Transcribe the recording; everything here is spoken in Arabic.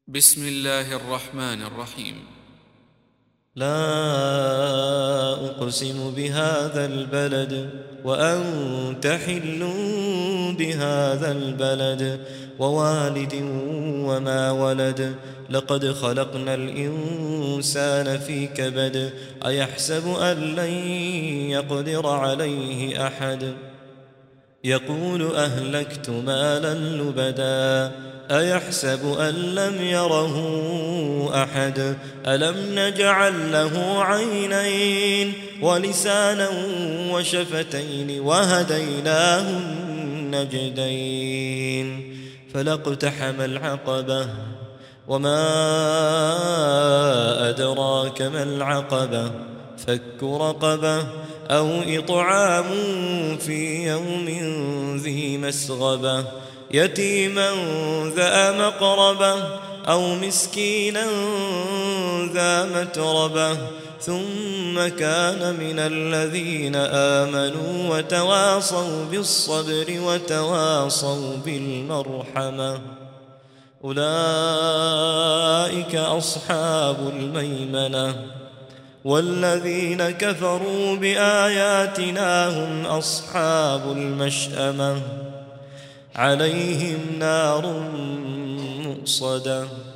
بسم الله الرحمن الرحيم. لا أقسم بهذا البلد وأنت حل بهذا البلد ووالد وما ولد لقد خلقنا الإنسان في كبد أيحسب أن لن يقدر عليه أحد يقول أهلكت مالا لبدا أيحسب أن لم يره أحد ألم نجعل له عينين ولسانا وشفتين وهديناه النجدين فلاقتحم العقبة وما أدراك ما العقبة فك رقبة أو إطعام في يوم ذي مسغبة يتيما ذا مقربة أو مسكينا ذا متربة ثم كان من الذين آمنوا وتواصوا بالصبر وتواصوا بالمرحمة أولئك أصحاب الميمنة والذين كفروا بآياتنا هم أصحاب المشأمة عليهم نار مؤصدة